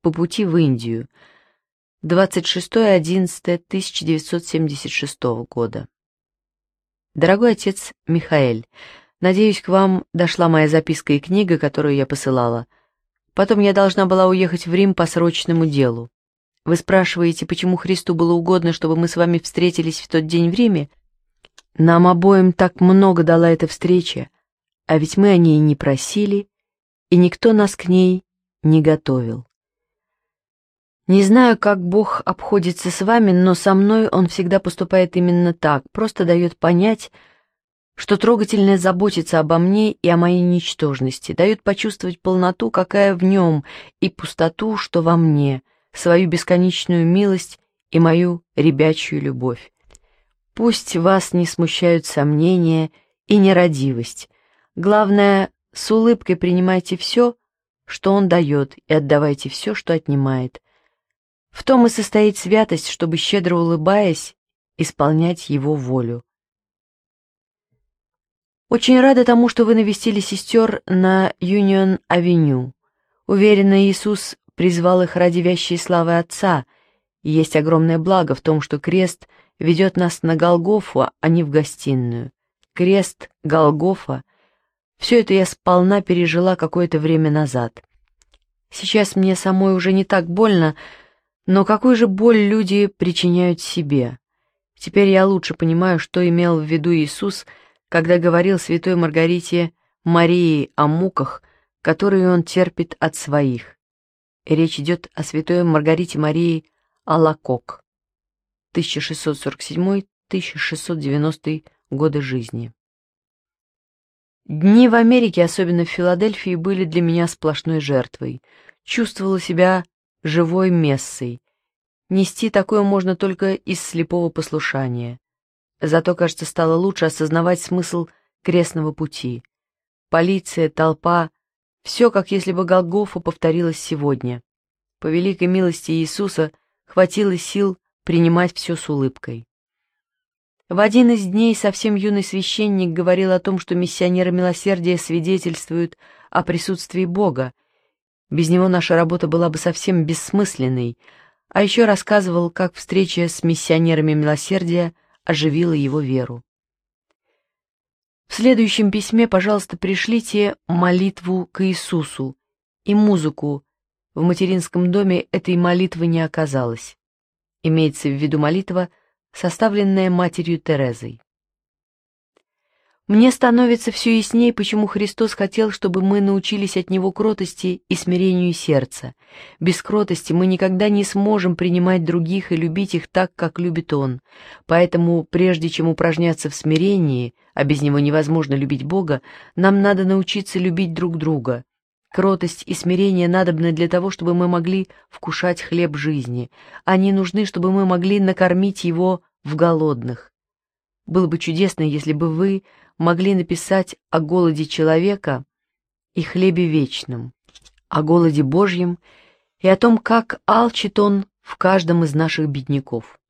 по пути в Индию. 26.11.1976 года. Дорогой отец Михаэль, надеюсь, к вам дошла моя записка и книга, которую я посылала. Потом я должна была уехать в Рим по срочному делу. Вы спрашиваете, почему Христу было угодно, чтобы мы с вами встретились в тот день в Риме? Нам обоим так много дала эта встреча, а ведь мы о ней не просили, и никто нас к ней не готовил. Не знаю, как Бог обходится с вами, но со мной Он всегда поступает именно так, просто дает понять, что трогательно заботится обо мне и о моей ничтожности, дает почувствовать полноту, какая в Нем, и пустоту, что во мне, свою бесконечную милость и мою ребячью любовь. Пусть вас не смущают сомнения и нерадивость. Главное, с улыбкой принимайте все, что Он дает, и отдавайте все, что отнимает. В том и состоит святость, чтобы, щедро улыбаясь, исполнять Его волю. Очень рада тому, что вы навестили сестер на Юнион-авеню. Уверена, Иисус призвал их ради вящей славы Отца, и есть огромное благо в том, что крест ведет нас на Голгофу, а не в гостиную. Крест, Голгофа — все это я сполна пережила какое-то время назад. Сейчас мне самой уже не так больно, но какую же боль люди причиняют себе? Теперь я лучше понимаю, что имел в виду Иисус, когда говорил святой Маргарите Марии о муках, которые Он терпит от своих. Речь идет о святой Маргарите Марии Алакок, 1647-1690 годы жизни. Дни в Америке, особенно в Филадельфии, были для меня сплошной жертвой. Чувствовала себя живой мессой. Нести такое можно только из слепого послушания. Зато, кажется, стало лучше осознавать смысл крестного пути. Полиция, толпа — все, как если бы Голгофа повторилась сегодня. По великой милости Иисуса хватило сил принимать все с улыбкой. В один из дней совсем юный священник говорил о том, что миссионеры милосердия свидетельствуют о присутствии Бога. Без него наша работа была бы совсем бессмысленной, а еще рассказывал, как встреча с миссионерами милосердия оживила его веру. В следующем письме, пожалуйста, пришлите молитву к Иисусу и музыку. В материнском доме этой молитвы не оказалось. Имеется в виду молитва, составленная матерью Терезой. Мне становится все ясней, почему Христос хотел, чтобы мы научились от Него кротости и смирению сердца. Без кротости мы никогда не сможем принимать других и любить их так, как любит Он. Поэтому, прежде чем упражняться в смирении, а без него невозможно любить Бога, нам надо научиться любить друг друга. Кротость и смирение надобны для того, чтобы мы могли вкушать хлеб жизни. Они нужны, чтобы мы могли накормить его в голодных. Было бы чудесно, если бы вы могли написать о голоде человека и хлебе вечном, о голоде Божьем и о том, как алчит он в каждом из наших бедняков.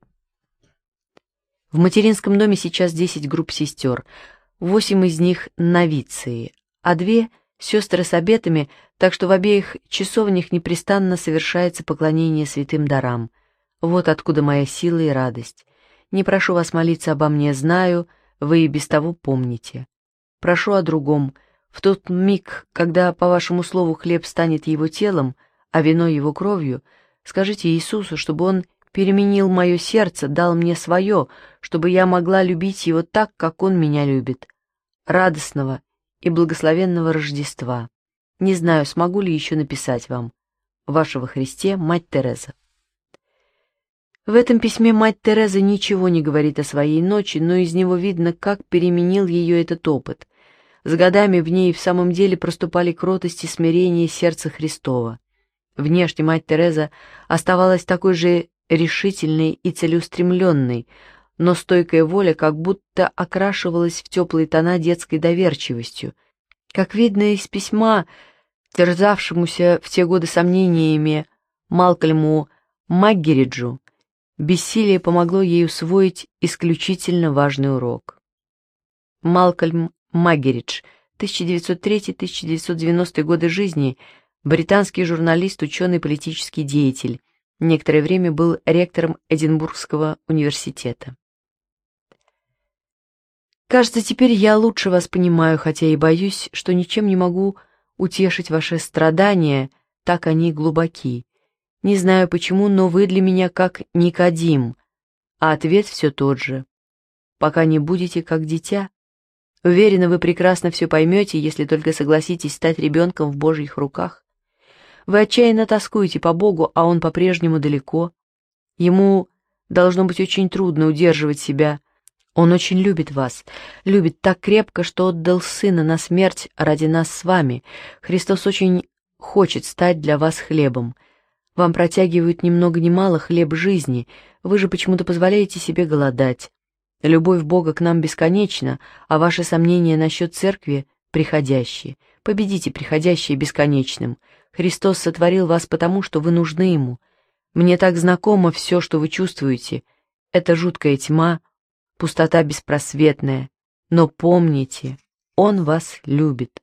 В материнском доме сейчас 10 групп сестер, 8 из них новиции, а 2 сестры с обетами, так что в обеих часовнях непрестанно совершается поклонение святым дарам. Вот откуда моя сила и радость. Не прошу вас молиться обо мне, знаю, вы и без того помните. Прошу о другом. В тот миг, когда, по вашему слову, хлеб станет его телом, а вино его кровью, скажите Иисусу, чтобы он переменил мое сердце, дал мне свое, чтобы я могла любить его так, как он меня любит. Радостного и благословенного Рождества. Не знаю, смогу ли еще написать вам. Ваша во Христе, мать Тереза. В этом письме мать Тереза ничего не говорит о своей ночи, но из него видно, как переменил ее этот опыт. С годами в ней в самом деле проступали кротость и смирение сердца Христова. Внешне мать Тереза оставалась такой же решительной и целеустремленной, но стойкая воля как будто окрашивалась в теплые тона детской доверчивостью. Как видно из письма, терзавшемуся в те годы сомнениями Малкольму Маггериджу, бессилие помогло ей усвоить исключительно важный урок. Малкольм Маггеридж, 1903-1990 годы жизни, британский журналист, ученый, политический деятель. Некоторое время был ректором Эдинбургского университета. Кажется, теперь я лучше вас понимаю, хотя и боюсь, что ничем не могу утешить ваши страдания, так они глубоки. Не знаю почему, но вы для меня как Никодим, а ответ все тот же. Пока не будете как дитя. Уверена, вы прекрасно все поймете, если только согласитесь стать ребенком в Божьих руках. Вы отчаянно тоскуете по Богу, а Он по-прежнему далеко. Ему должно быть очень трудно удерживать себя. Он очень любит вас, любит так крепко, что отдал Сына на смерть ради нас с вами. Христос очень хочет стать для вас хлебом. Вам протягивают ни много ни мало хлеб жизни, вы же почему-то позволяете себе голодать. Любовь Бога к нам бесконечна, а ваши сомнения насчет церкви приходящие. Победите приходящее бесконечным. Христос сотворил вас потому, что вы нужны Ему. Мне так знакомо все, что вы чувствуете. Это жуткая тьма, пустота беспросветная. Но помните, Он вас любит.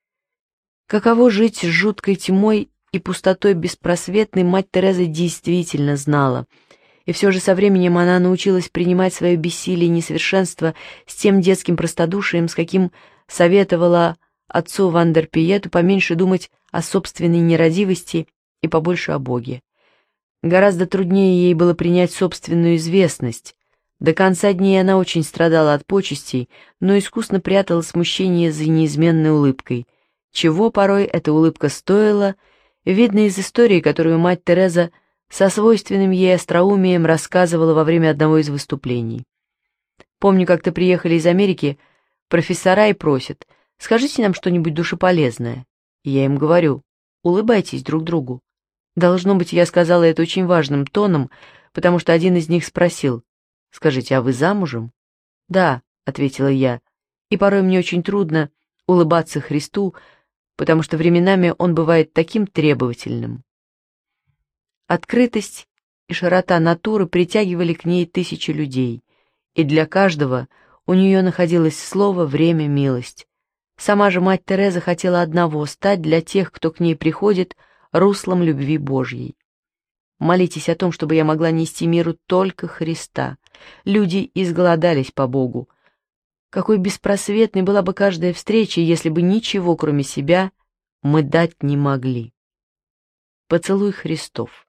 Каково жить с жуткой тьмой и пустотой беспросветной, мать Тереза действительно знала. И все же со временем она научилась принимать свое бессилие и несовершенство с тем детским простодушием, с каким советовала отцу Вандерпиету поменьше думать о собственной нерадивости и побольше о Боге. Гораздо труднее ей было принять собственную известность. До конца дней она очень страдала от почестей, но искусно прятала смущение за неизменной улыбкой. Чего порой эта улыбка стоила, видно из истории, которую мать Тереза со свойственным ей остроумием рассказывала во время одного из выступлений. Помню, как-то приехали из Америки профессора и просят: «Скажите нам что-нибудь душеполезное». И я им говорю: «Улыбайтесь друг другу». Должно быть, я сказала это очень важным тоном, потому что один из них спросил: «Скажите, а вы замужем?» «Да», — ответила я, и порой мне очень трудно улыбаться Христу, потому что временами Он бывает таким требовательным. Открытость и широта натуры притягивали к ней тысячи людей, и для каждого у нее находилось слово, время, милость. Сама же мать Тереза хотела одного — стать для тех, кто к ней приходит, руслом любви Божьей. Молитесь о том, чтобы я могла нести миру только Христа. Люди изголодались по Богу. Какой беспросветной была бы каждая встреча, если бы ничего, кроме себя, мы дать не могли. Поцелуй Христов.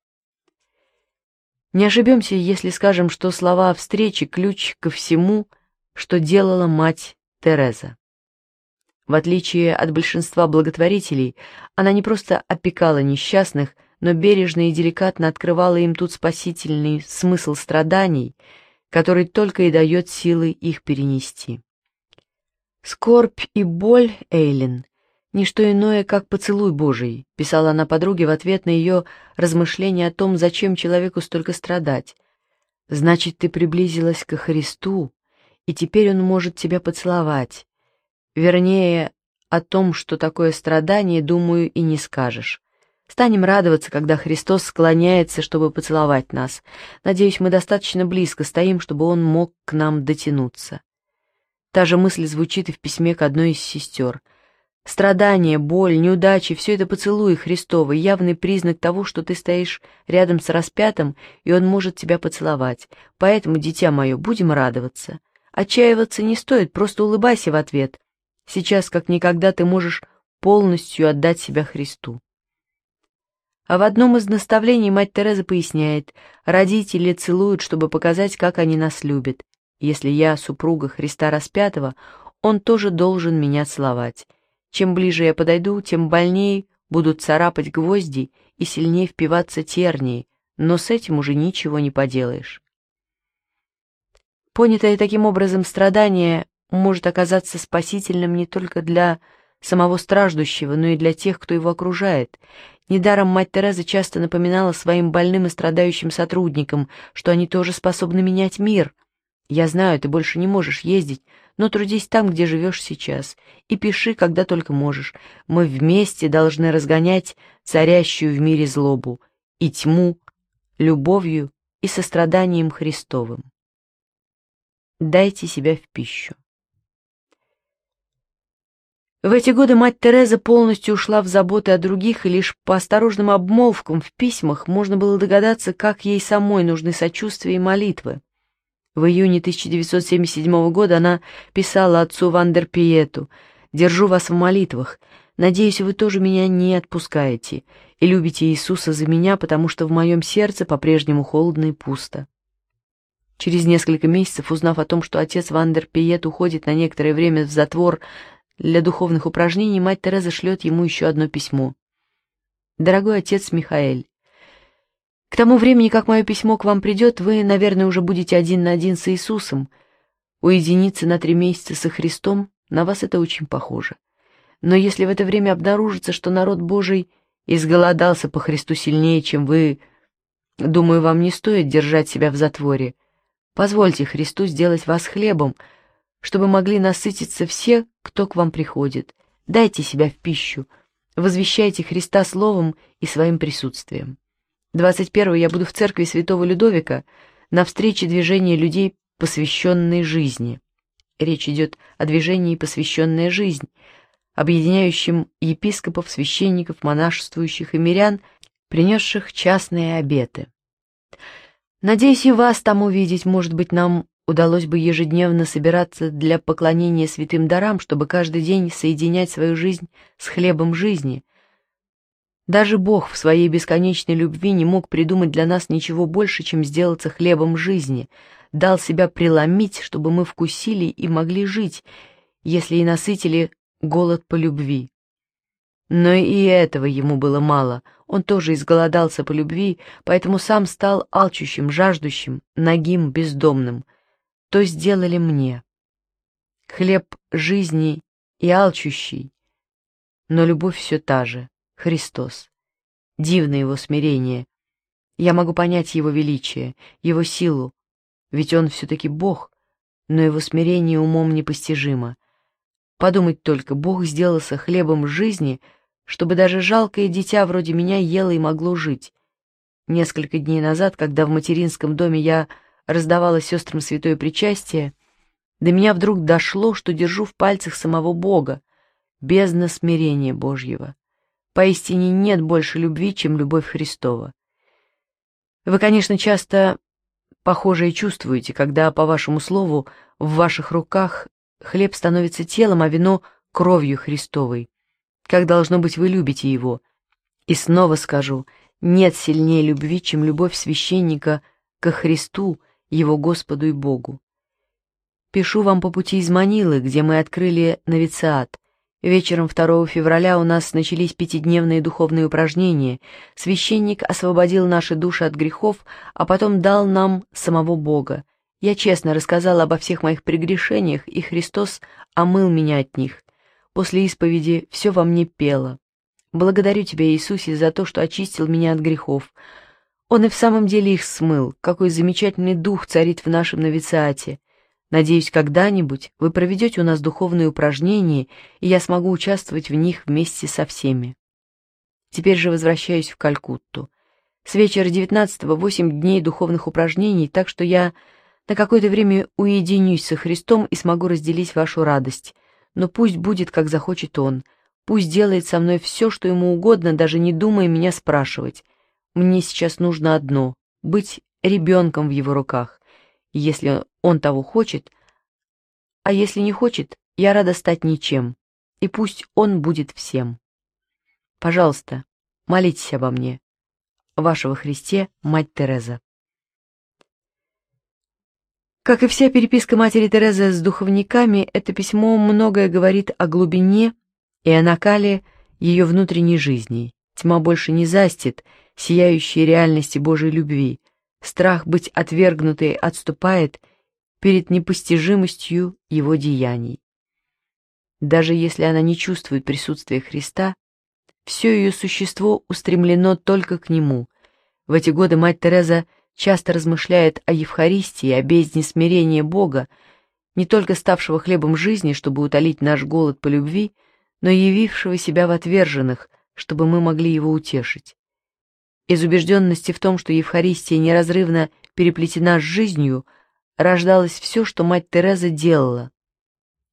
Не ошибемся, если скажем, что слова о встрече — ключ ко всему, что делала мать Тереза. В отличие от большинства благотворителей, она не просто опекала несчастных, но бережно и деликатно открывала им тут спасительный смысл страданий, который только и дает силы их перенести. «Скорбь и боль, Эйлин, — ничто иное, как поцелуй Божий», — писала она подруге в ответ на ее размышления о том, зачем человеку столько страдать. «Значит, ты приблизилась ко Христу, и теперь Он может тебя поцеловать. Вернее, о том, что такое страдание, думаю, и не скажешь. Станем радоваться, когда Христос склоняется, чтобы поцеловать нас. Надеюсь, мы достаточно близко стоим, чтобы Он мог к нам дотянуться». Та же мысль звучит и в письме к одной из сестер. Страдания, боль, неудачи — все это поцелуи Христовы, явный признак того, что ты стоишь рядом с распятым, и Он может тебя поцеловать. Поэтому, дитя мое, будем радоваться. Отчаиваться не стоит, просто улыбайся в ответ. Сейчас, как никогда, ты можешь полностью отдать себя Христу. А в одном из наставлений мать Тереза поясняет: родители целуют, чтобы показать, как они нас любят. Если я супруга Христа распятого, Он тоже должен меня целовать. Чем ближе я подойду, тем больнее будут царапать гвозди и сильнее впиваться тернии, но с этим уже ничего не поделаешь. Понятое таким образом страдание может оказаться спасительным не только для самого страждущего, но и для тех, кто его окружает. Недаром мать Тереза часто напоминала своим больным и страдающим сотрудникам, что они тоже способны менять мир. «Я знаю, ты больше не можешь ездить, но трудись там, где живешь сейчас, и пиши, когда только можешь. Мы вместе должны разгонять царящую в мире злобу и тьму любовью и состраданием Христовым. Дайте себя в пищу». В эти годы мать Тереза полностью ушла в заботы о других, и лишь по осторожным обмолвкам в письмах можно было догадаться, как ей самой нужны сочувствие и молитвы. В июне 1977 года она писала отцу Вандерпиету: «Держу вас в молитвах. Надеюсь, вы тоже меня не отпускаете и любите Иисуса за меня, потому что в моем сердце по-прежнему холодно и пусто». Через несколько месяцев, узнав о том, что отец Вандерпиет уходит на некоторое время в затвор для духовных упражнений, мать Тереза шлет ему еще одно письмо. «Дорогой отец Михаэль, к тому времени, как мое письмо к вам придет, вы, наверное, уже будете один на один с Иисусом. Уединиться на 3 месяца со Христом, на вас это очень похоже. Но если в это время обнаружится, что народ Божий изголодался по Христу сильнее, чем вы, думаю, вам не стоит держать себя в затворе. Позвольте Христу сделать вас хлебом, чтобы могли насытиться все, кто к вам приходит. Дайте себя в пищу, возвещайте Христа словом и своим присутствием. 21-го я буду в церкви святого Людовика на встрече движения людей, посвященной жизни». Речь идет о движении «Посвященная жизнь», объединяющем епископов, священников, монашествующих и мирян, принесших частные обеты. Надеюсь и вас там увидеть. Может быть, нам удалось бы ежедневно собираться для поклонения святым дарам, чтобы каждый день соединять свою жизнь с хлебом жизни. Даже Бог в своей бесконечной любви не мог придумать для нас ничего больше, чем сделаться хлебом жизни, дал себя преломить, чтобы мы вкусили и могли жить, если и насытили голод по любви. Но и этого ему было мало, он тоже изголодался по любви, поэтому сам стал алчущим, жаждущим, нагим, бездомным. То сделали мне. Хлеб жизни и алчущий, но любовь все та же, Христос. Дивно его смирение. Я могу понять его величие, его силу, ведь он все-таки Бог, но его смирение умом непостижимо. Подумать только, Бог сделался хлебом жизни, чтобы даже жалкое дитя вроде меня ело и могло жить. Несколько дней назад, когда в материнском доме я раздавала сестрам святое причастие, до меня вдруг дошло, что держу в пальцах самого Бога, бездна смирения Божьего. Поистине нет больше любви, чем любовь Христова. Вы, конечно, часто похожее чувствуете, когда, по вашему слову, в ваших руках хлеб становится телом, а вино — кровью Христовой. Как, должно быть, вы любите его. И снова скажу, нет сильнее любви, чем любовь священника ко Христу, его Господу и Богу. Пишу вам по пути из Манилы, где мы открыли новициат. Вечером 2 февраля у нас начались 5-дневные духовные упражнения. Священник освободил наши души от грехов, а потом дал нам самого Бога. Я честно рассказала обо всех моих прегрешениях, и Христос омыл меня от них. После исповеди все во мне пело. Благодарю Тебя, Иисусе, за то, что очистил меня от грехов. Он и в самом деле их смыл. Какой замечательный дух царит в нашем новициате. Надеюсь, когда-нибудь вы проведете у нас духовные упражнения, и я смогу участвовать в них вместе со всеми. Теперь же возвращаюсь в Калькутту. С вечера 19-го 8 дней духовных упражнений, так что я на какое-то время уединюсь со Христом и смогу разделить вашу радость. Но пусть будет, как захочет Он. Пусть делает со мной все, что Ему угодно, даже не думая меня спрашивать. Мне сейчас нужно одно — быть ребенком в Его руках. Если Он того хочет, а если не хочет, я рада стать ничем, и пусть Он будет всем. Пожалуйста, молитесь обо мне. Ваша во Христе мать Тереза. Как и вся переписка матери Терезы с духовниками, это письмо многое говорит о глубине и о накале ее внутренней жизни. Тьма больше не застит сияющей реальности Божьей любви. Страх быть отвергнутой отступает перед непостижимостью его деяний. Даже если она не чувствует присутствия Христа, все ее существо устремлено только к Нему. В эти годы мать Тереза часто размышляет о Евхаристии, о бездне смирения Бога, не только ставшего хлебом жизни, чтобы утолить наш голод по любви, но и явившего себя в отверженных, чтобы мы могли его утешить. Из убежденности в том, что Евхаристия неразрывно переплетена с жизнью, рождалось все, что мать Тереза делала.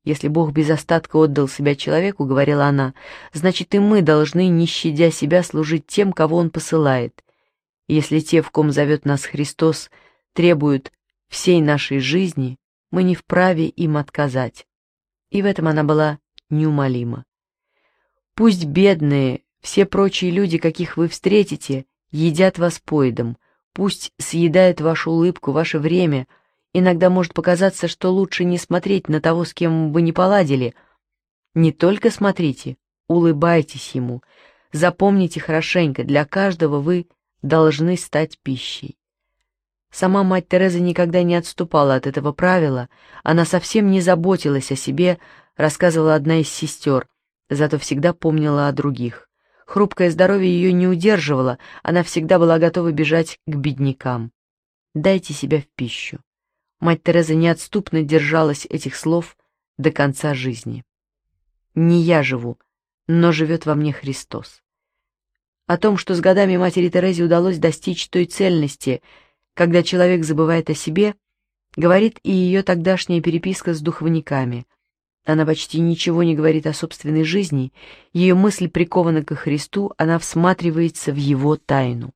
Если Бог без остатка отдал себя человеку, говорила она, значит и мы должны, не щадя себя, служить тем, кого Он посылает. И если те, в ком зовет нас Христос, требуют всей нашей жизни, мы не вправе им отказать. И в этом она была неумолима. Пусть бедные, все прочие люди, каких вы встретите, едят вас поедом, пусть съедают вашу улыбку, ваше время. Иногда может показаться, что лучше не смотреть на того, с кем вы не поладили. Не только смотрите, улыбайтесь ему. Запомните хорошенько, для каждого вы должны стать пищей. Сама мать Тереза никогда не отступала от этого правила, она совсем не заботилась о себе, рассказывала одна из сестер, зато всегда помнила о других. Хрупкое здоровье ее не удерживало, она всегда была готова бежать к беднякам. Дайте себя в пищу. Мать Тереза неотступно держалась этих слов до конца жизни. Не я живу, но живет во мне Христос. О том, что с годами матери Терезе удалось достичь той цельности, когда человек забывает о себе, говорит и ее тогдашняя переписка с духовниками. Она почти ничего не говорит о собственной жизни, ее мысль прикована ко Христу, она всматривается в Его тайну.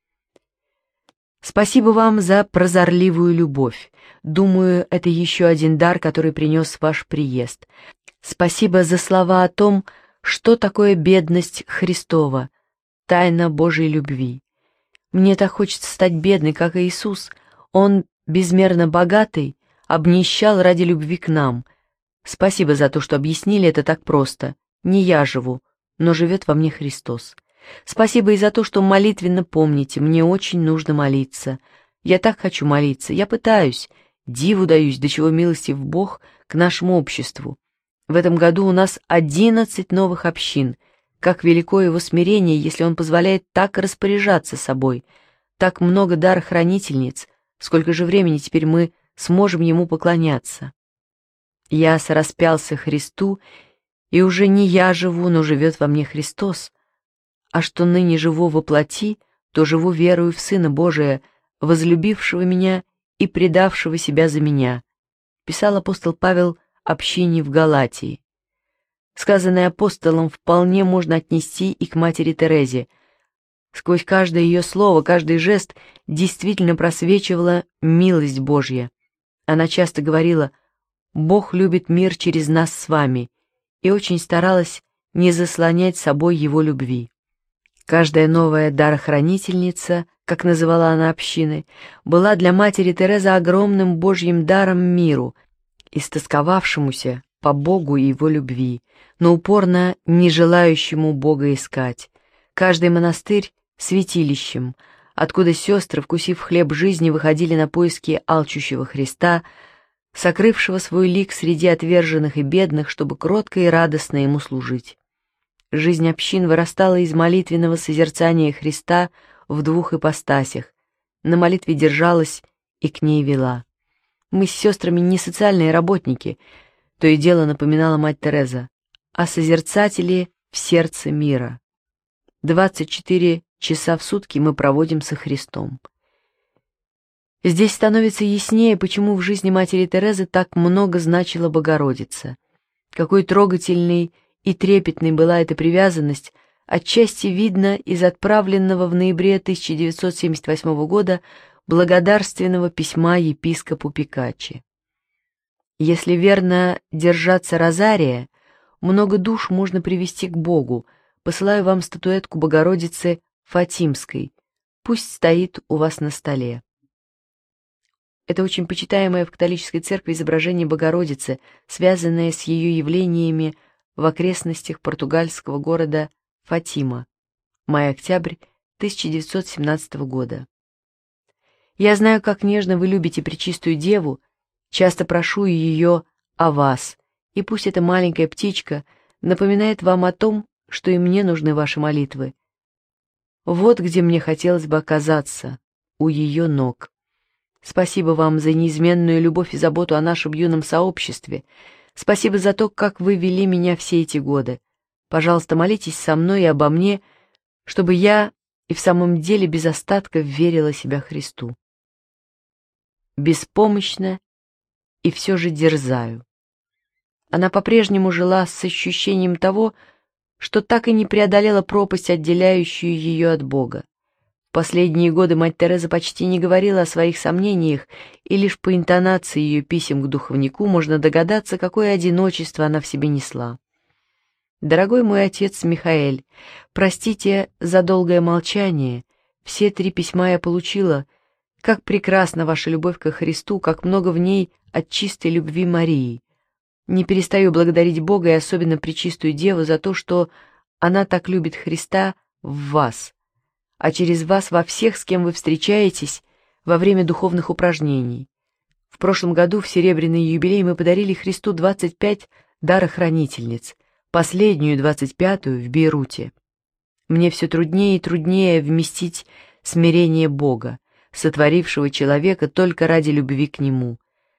Спасибо вам за прозорливую любовь. Думаю, это еще один дар, который принес ваш приезд. Спасибо за слова о том, что такое бедность Христова, тайна Божьей любви. Мне так хочется стать бедной, как Иисус. Он, безмерно богатый, обнищал ради любви к нам. Спасибо за то, что объяснили это так просто. Не я живу, но живет во мне Христос. Спасибо и за то, что молитвенно помните, мне очень нужно молиться. Я так хочу молиться, я пытаюсь, диву даюсь, до чего милостив Бог к нашему обществу. В этом году у нас 11 новых общин. Как велико его смирение, если он позволяет так распоряжаться собой. Так много дарохранительниц, сколько же времени теперь мы сможем ему поклоняться. Я сораспялся Христу, и уже не я живу, но живет во мне Христос. А что ныне живу во плоти, то живу верою в Сына Божия, возлюбившего меня и предавшего себя за меня, писал апостол Павел общине в Галатии. Сказанное апостолом вполне можно отнести и к матери Терезе. Сквозь каждое ее слово, каждый жест действительно просвечивала милость Божья. Она часто говорила: «Бог любит мир через нас с вами», и очень старалась не заслонять собой его любви. Каждая новая дарохранительница, как называла она общины, была для матери Терезы огромным Божьим даром миру, истосковавшемуся по Богу и его любви, но упорно не желающему Бога искать. Каждый монастырь — святилищем, откуда сестры, вкусив хлеб жизни, выходили на поиски алчущего Христа, сокрывшего свой лик среди отверженных и бедных, чтобы кротко и радостно ему служить. Жизнь общин вырастала из молитвенного созерцания Христа в двух ипостасях, на молитве держалась и к ней вела. Мы с сестрами не социальные работники, то и дело напоминала мать Тереза, а созерцатели в сердце мира. 24 часа в сутки мы проводим со Христом. Здесь становится яснее, почему в жизни матери Терезы так много значила Богородица. Какой трогательной и трепетной была эта привязанность, отчасти видно из отправленного в ноябре 1978 года благодарственного письма епископу Пикаччи. Если верно держаться розария, много душ можно привести к Богу. Посылаю вам статуэтку Богородицы Фатимской. Пусть стоит у вас на столе. Это очень почитаемое в католической церкви изображение Богородицы, связанное с ее явлениями в окрестностях португальского города Фатима. Май-октябрь 1917 года. Я знаю, как нежно вы любите Пречистую Деву, часто прошу ее о вас, и пусть эта маленькая птичка напоминает вам о том, что и мне нужны ваши молитвы. Вот где мне хотелось бы оказаться, у ее ног. Спасибо вам за неизменную любовь и заботу о нашем юном сообществе. Спасибо за то, как вы вели меня все эти годы. Пожалуйста, молитесь со мной и обо мне, чтобы я и в самом деле без остатка верила себя Христу. Беспомощно и все же дерзаю. Она по-прежнему жила с ощущением того, что так и не преодолела пропасть, отделяющую ее от Бога. В последние годы мать Тереза почти не говорила о своих сомнениях, и лишь по интонации ее писем к духовнику можно догадаться, какое одиночество она в себе несла. «Дорогой мой отец Михаэль, простите за долгое молчание. Все 3 письма я получила. Как прекрасна ваша любовь ко Христу, как много в ней от чистой любви Марии. Не перестаю благодарить Бога и особенно Пречистую Деву за то, что она так любит Христа в вас, а через вас во всех, с кем вы встречаетесь во время духовных упражнений. В прошлом году в серебряный юбилей мы подарили Христу 25 дарохранительниц, последнюю 25-ю в Бейруте. Мне все труднее и труднее вместить смирение Бога, сотворившего человека только ради любви к Нему.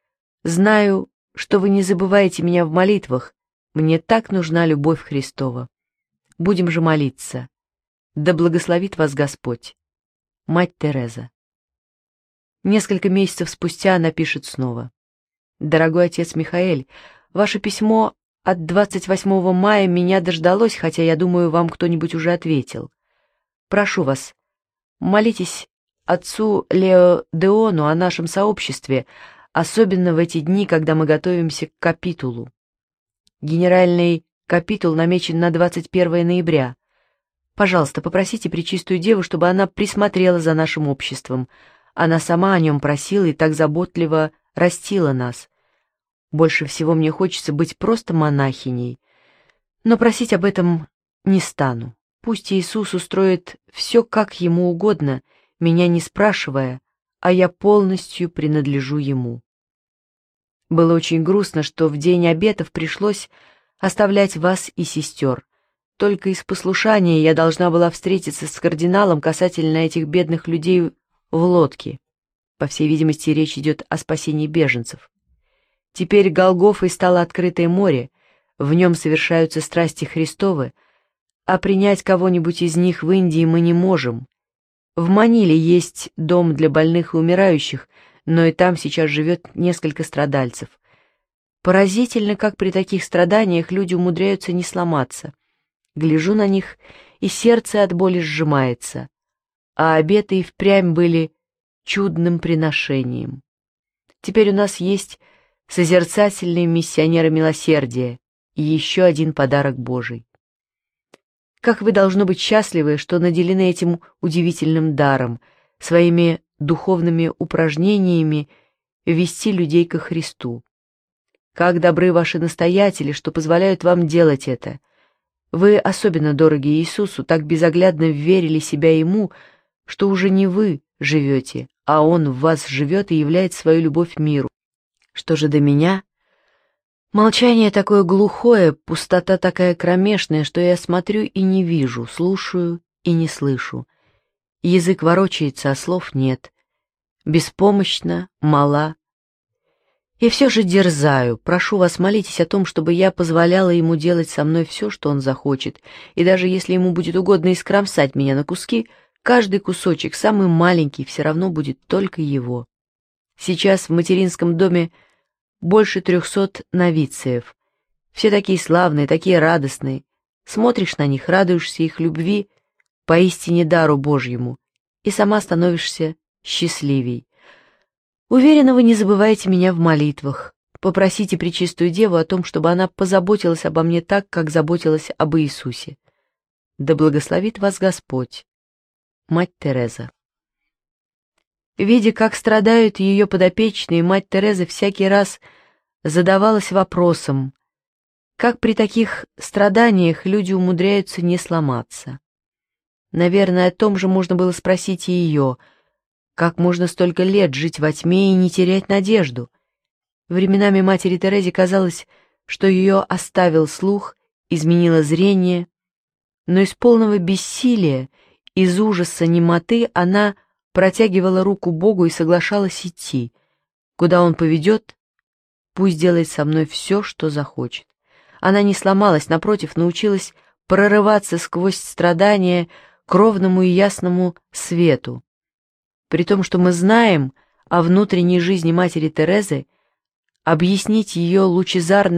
Знаю, что вы не забываете меня в молитвах, мне так нужна любовь Христова. Будем же молиться. Да благословит вас Господь. Мать Тереза». Несколько месяцев спустя она пишет снова. «Дорогой отец Михаэль, ваше письмо от 28 мая меня дождалось, хотя, я думаю, вам кто-нибудь уже ответил. Прошу вас, молитесь отцу Лео Деону о нашем сообществе, особенно в эти дни, когда мы готовимся к капитулу. Генеральный капитул намечен на 21 ноября. Пожалуйста, попросите Пречистую Деву, чтобы она присмотрела за нашим обществом. Она сама о нем просила и так заботливо растила нас. Больше всего мне хочется быть просто монахиней. Но просить об этом не стану. Пусть Иисус устроит все как Ему угодно, меня не спрашивая, а я полностью принадлежу Ему». Было очень грустно, что в день обетов пришлось оставлять вас и сестер. Только из послушания я должна была встретиться с кардиналом касательно этих бедных людей в лодке. По всей видимости, речь идет о спасении беженцев. Теперь Голгофой стало открытое море, в нем совершаются страсти Христовы, а принять кого-нибудь из них в Индии мы не можем. В Маниле есть дом для больных и умирающих, но и там сейчас живет несколько страдальцев. Поразительно, как при таких страданиях люди умудряются не сломаться. Гляжу на них, и сердце от боли сжимается, а обеты и впрямь были чудным приношением. Теперь у нас есть созерцательные миссионеры милосердия и еще один подарок Божий. Как вы должно быть счастливы, что наделены этим удивительным даром, своими духовными упражнениями вести людей ко Христу. Как добры ваши настоятели, что позволяют вам делать это. Вы особенно дороги Иисусу, так безоглядно верили себя Ему, что уже не вы живете, а Он в вас живет и являет свою любовь миру. Что же до меня? Молчание такое глухое, пустота такая кромешная, что я смотрю и не вижу, слушаю и не слышу. Язык ворочается, а слов нет. Беспомощна, мала. И все же дерзаю, прошу вас, молитесь о том, чтобы я позволяла ему делать со мной все, что он захочет, и даже если ему будет угодно искромсать меня на куски, каждый кусочек, самый маленький, все равно будет только его. Сейчас в материнском доме больше 300 новициев. Все такие славные, такие радостные. Смотришь на них, радуешься их любви, поистине дару Божьему, и сама становишься счастливей. Уверена, вы не забываете меня в молитвах. Попросите Пречистую Деву о том, чтобы она позаботилась обо мне так, как заботилась об Иисусе. Да благословит вас Господь. Мать Тереза. Видя, как страдают ее подопечные, мать Тереза всякий раз задавалась вопросом, как при таких страданиях люди умудряются не сломаться. Наверное, о том же можно было спросить и ее, как можно столько лет жить во тьме и не терять надежду. Временами матери Терезе казалось, что ее оставил слух, изменило зрение, но из полного бессилия, из ужаса немоты она протягивала руку Богу и соглашалась идти. Куда Он поведет, пусть делает со мной все, что захочет. Она не сломалась, напротив, научилась прорываться сквозь страдания к ровному и ясному свету. При том, что мы знаем о внутренней жизни матери Терезы, объяснить ее лучезарность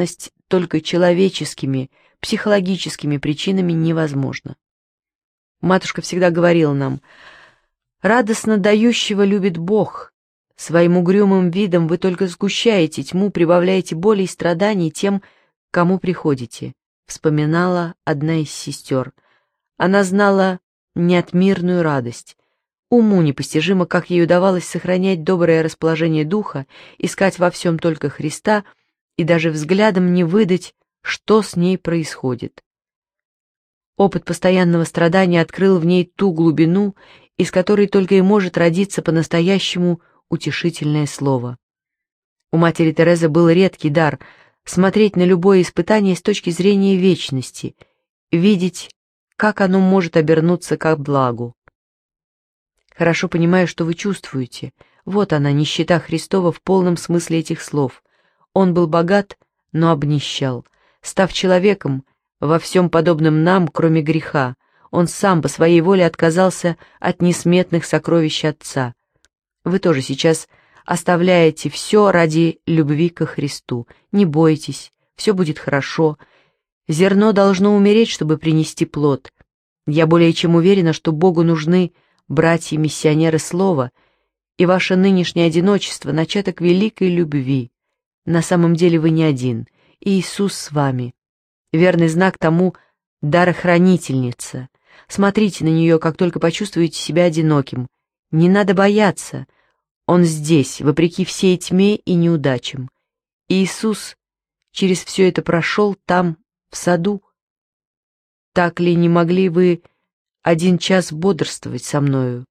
только человеческими, психологическими причинами невозможно. Матушка всегда говорила нам: «Радостно дающего любит Бог. Своим угрюмым видом вы только сгущаете тьму, прибавляете боли и страданий тем, кому приходите», — вспоминала одна из сестер. Она знала неотмирную радость. Уму непостижимо, как ей удавалось сохранять доброе расположение духа, искать во всем только Христа и даже взглядом не выдать, что с ней происходит. Опыт постоянного страдания открыл в ней ту глубину, из которой только и может родиться по-настоящему утешительное слово. У матери Терезы был редкий дар смотреть на любое испытание с точки зрения вечности, видеть, как оно может обернуться ко благу. Хорошо понимаю, что вы чувствуете. Вот она, нищета Христова в полном смысле этих слов. Он был богат, но обнищал. Став человеком, во всем подобном нам, кроме греха, он сам по своей воле отказался от несметных сокровищ Отца. Вы тоже сейчас оставляете все ради любви ко Христу. Не бойтесь, все будет хорошо. Зерно должно умереть, чтобы принести плод. Я более чем уверена, что Богу нужны братья-миссионеры Слова, и ваше нынешнее одиночество — начаток великой любви. На самом деле вы не один, и Иисус с вами. Верный знак тому — дарохранительница. Смотрите на нее, как только почувствуете себя одиноким. Не надо бояться. Он здесь, вопреки всей тьме и неудачам. И Иисус через все это прошел там, в саду. Так ли не могли вы 1 час бодрствовать со мною?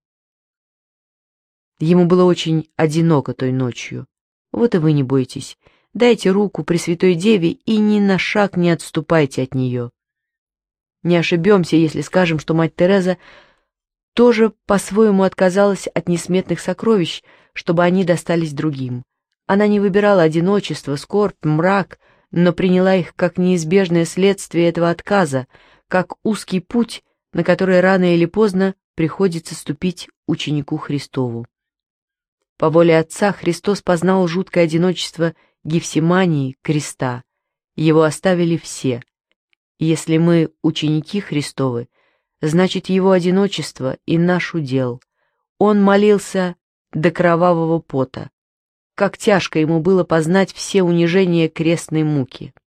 Ему было очень одиноко той ночью. Вот и вы не бойтесь. Дайте руку Пресвятой Деве и ни на шаг не отступайте от нее. Не ошибемся, если скажем, что мать Тереза тоже по-своему отказалась от несметных сокровищ, чтобы они достались другим. Она не выбирала одиночество, скорбь, мрак, но приняла их как неизбежное следствие этого отказа, как узкий путь, на который рано или поздно приходится ступить ученику Христову. По воле Отца Христос познал жуткое одиночество Гефсимании, креста. Его оставили все. Если мы ученики Христовы, значит, его одиночество и наш удел. Он молился до кровавого пота. Как тяжко ему было познать все унижения крестной муки.